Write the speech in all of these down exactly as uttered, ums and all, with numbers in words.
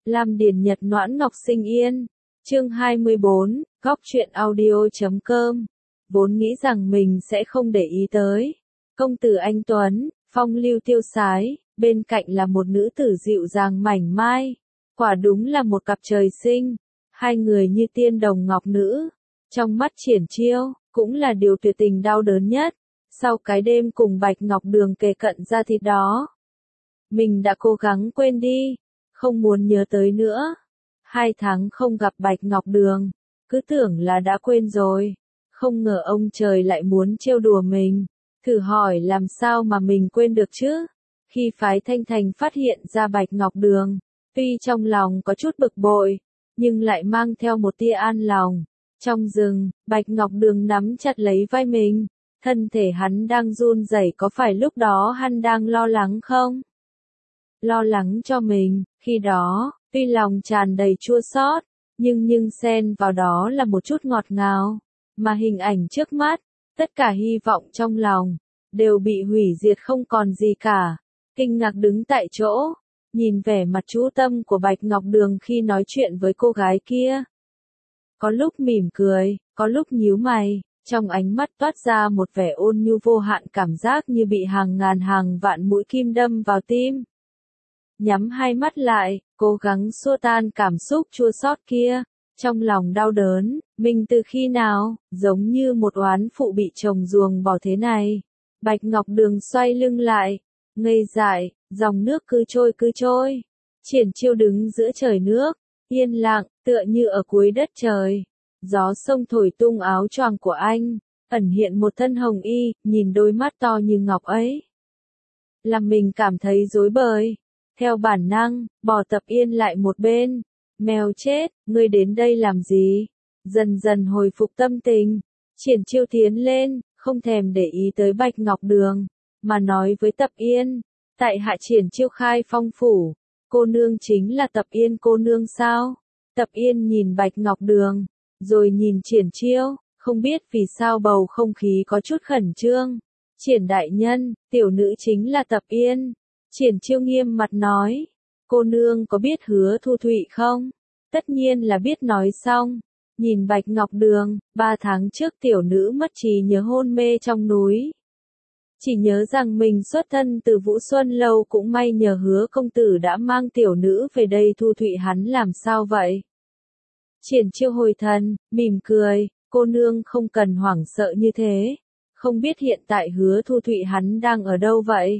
Lam Điền Nhật Noãn Ngọc Sinh Yên. Chương hai mươi bốn, góc truyện audio.com. Vốn nghĩ rằng mình sẽ không để ý tới. Công tử anh Tuấn, phong lưu tiêu sái, bên cạnh là một nữ tử dịu dàng mảnh mai. Quả đúng là một cặp trời sinh. Hai người như tiên đồng ngọc nữ. Trong mắt Triển Chiêu, cũng là điều tuyệt tình đau đớn nhất. Sau cái đêm cùng Bạch Ngọc Đường kề cận ra thịt đó. Mình đã cố gắng quên đi. Không muốn nhớ tới nữa. Hai tháng không gặp Bạch Ngọc Đường. Cứ tưởng là đã quên rồi. Không ngờ ông trời lại muốn trêu đùa mình. Thử hỏi làm sao mà mình quên được chứ? Khi phái Thanh Thành phát hiện ra Bạch Ngọc Đường, tuy trong lòng có chút bực bội, nhưng lại mang theo một tia an lòng. Trong rừng, Bạch Ngọc Đường nắm chặt lấy vai mình. Thân thể hắn đang run rẩy, có phải lúc đó hắn đang lo lắng không? Lo lắng cho mình, khi đó, tuy lòng tràn đầy chua xót, nhưng nhưng xen vào đó là một chút ngọt ngào. Mà hình ảnh trước mắt, tất cả hy vọng trong lòng, đều bị hủy diệt không còn gì cả. Kinh ngạc đứng tại chỗ, nhìn vẻ mặt chú tâm của Bạch Ngọc Đường khi nói chuyện với cô gái kia. Có lúc mỉm cười, có lúc nhíu mày, trong ánh mắt toát ra một vẻ ôn nhu vô hạn, cảm giác như bị hàng ngàn hàng vạn mũi kim đâm vào tim. Nhắm hai mắt lại, cố gắng xua tan cảm xúc chua xót kia. Trong lòng đau đớn, mình từ khi nào, giống như một oán phụ bị chồng ruồng bỏ thế này. Bạch Ngọc Đường xoay lưng lại, ngây dại, dòng nước cứ trôi cứ trôi. Triển Chiêu đứng giữa trời nước, yên lặng, tựa như ở cuối đất trời. Gió sông thổi tung áo choàng của anh, ẩn hiện một thân hồng y, nhìn đôi mắt to như ngọc ấy. Làm mình cảm thấy rối bời. Theo bản năng, bỏ Tập Yên lại một bên. Mèo chết, ngươi đến đây làm gì? Dần dần hồi phục tâm tình, Triển Chiêu tiến lên, không thèm để ý tới Bạch Ngọc Đường, mà nói với Tập Yên, tại hạ Triển Chiêu khai phong phủ, cô nương chính là Tập Yên cô nương sao? Tập Yên nhìn Bạch Ngọc Đường, rồi nhìn Triển Chiêu, không biết vì sao bầu không khí có chút khẩn trương. Triển đại nhân, tiểu nữ chính là Tập Yên. Triển Chiêu nghiêm mặt nói, cô nương có biết Hứa Thu Thụy không? Tất nhiên là biết. Nói xong, nhìn Bạch Ngọc Đường, ba tháng trước tiểu nữ mất trí nhớ hôn mê trong núi. Chỉ nhớ rằng mình xuất thân từ Vũ Xuân Lâu, cũng may nhờ Hứa công tử đã mang tiểu nữ về đây. Thu Thụy hắn làm sao vậy? Triển Chiêu hồi thần, mỉm cười, cô nương không cần hoảng sợ như thế. Không biết hiện tại Hứa Thu Thụy hắn đang ở đâu vậy?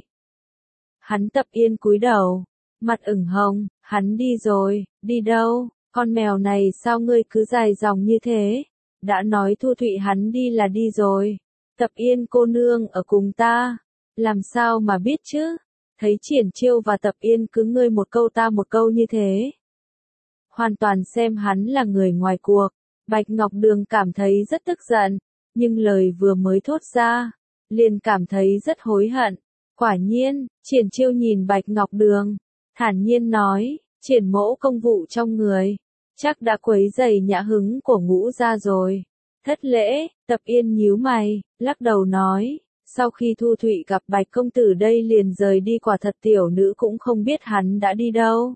Hắn Tập Yên cúi đầu, mặt ửng hồng, hắn đi rồi. Đi đâu? Con mèo này sao ngươi cứ dài dòng như thế? Đã nói Thu Thụy hắn đi là đi rồi. Tập Yên cô nương ở cùng ta. Làm sao mà biết chứ? Thấy Triển Chiêu và Tập Yên cứ ngươi một câu ta một câu như thế. Hoàn toàn xem hắn là người ngoài cuộc. Bạch Ngọc Đường cảm thấy rất tức giận, nhưng lời vừa mới thốt ra, liền cảm thấy rất hối hận. Quả nhiên, Triển Chiêu nhìn Bạch Ngọc Đường, thản nhiên nói, Triển mỗ công vụ trong người, chắc đã quấy rầy nhã hứng của Ngũ gia rồi. Thất lễ. Tập Yên nhíu mày, lắc đầu nói, sau khi Thu Thụy gặp Bạch công tử đây liền rời đi, quả thật tiểu nữ cũng không biết hắn đã đi đâu.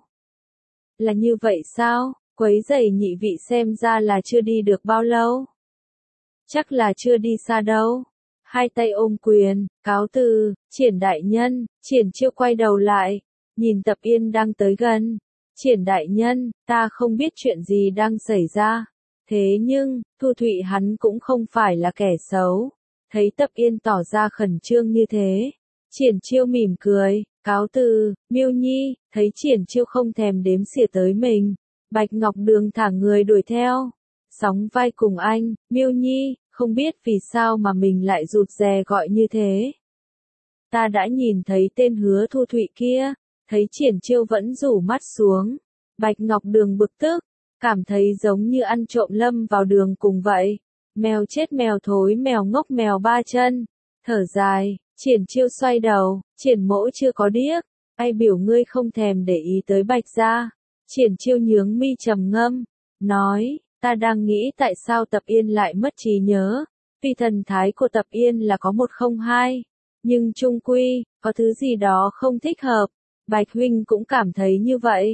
Là như vậy sao? Quấy rầy nhị vị xem ra là chưa đi được bao lâu. Chắc là chưa đi xa đâu. Hai tay ôm quyền, cáo từ. Triển đại nhân. Triển Chiêu quay đầu lại, nhìn Tập Yên đang tới gần. Triển đại nhân, ta không biết chuyện gì đang xảy ra. Thế nhưng, Thu Thụy hắn cũng không phải là kẻ xấu. Thấy Tập Yên tỏ ra khẩn trương như thế, Triển Chiêu mỉm cười, cáo từ. Miêu Nhi, thấy Triển Chiêu không thèm đếm xỉa tới mình, Bạch Ngọc Đường thả người đuổi theo, sóng vai cùng anh. Miêu Nhi, không biết vì sao mà mình lại rụt rè gọi như thế. Ta đã nhìn thấy tên Hứa Thu Thụy kia. Thấy Triển Chiêu vẫn rủ mắt xuống, Bạch Ngọc Đường bực tức, cảm thấy giống như ăn trộm lâm vào đường cùng vậy. Mèo chết mèo thối, mèo ngốc mèo ba chân. Thở dài, Triển Chiêu xoay đầu, Triển mỗ chưa có điếc, ai biểu ngươi không thèm để ý tới Bạch gia. Triển Chiêu nhướng mi trầm ngâm, nói, ta đang nghĩ tại sao Tập Yên lại mất trí nhớ. Vì thần thái của Tập Yên là có một không hai, nhưng chung quy, có thứ gì đó không thích hợp. Bạch huynh cũng cảm thấy như vậy.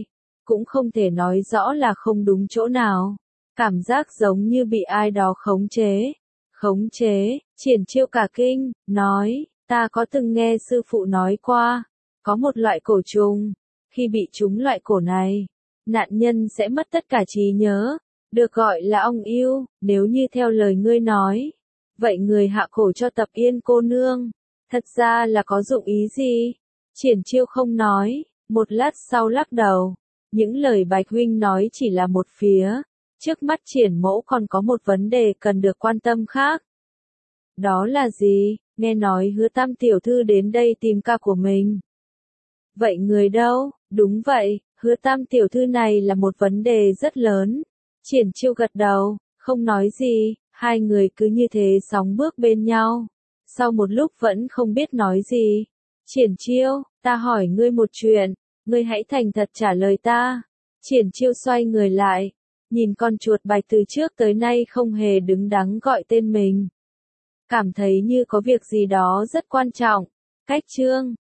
cũng không thể nói rõ là không đúng chỗ nào. Cảm giác giống như bị ai đó khống chế. Khống chế, Triển Chiêu cả kinh, nói, ta có từng nghe sư phụ nói qua, có một loại cổ trùng, khi bị trúng loại cổ này, nạn nhân sẽ mất tất cả trí nhớ, được gọi là ong yêu, nếu như theo lời ngươi nói. Vậy người hạ cổ cho Tập Yên cô nương, thật ra là có dụng ý gì? Triển Chiêu không nói, một lát sau lắc đầu, những lời Bạch huynh nói chỉ là một phía, trước mắt Triển mẫu còn có một vấn đề cần được quan tâm khác. Đó là gì? Nghe nói Hứa Tam tiểu thư đến đây tìm ca của mình. Vậy người đâu? Đúng vậy, Hứa Tam tiểu thư này là một vấn đề rất lớn. Triển Chiêu gật đầu, không nói gì, hai người cứ như thế sóng bước bên nhau. Sau một lúc vẫn không biết nói gì. Triển Chiêu, ta hỏi ngươi một chuyện, ngươi hãy thành thật trả lời ta. Triển Chiêu xoay người lại, nhìn con chuột bạch từ trước tới nay không hề đứng đắn gọi tên mình. Cảm thấy như có việc gì đó rất quan trọng. Cách chương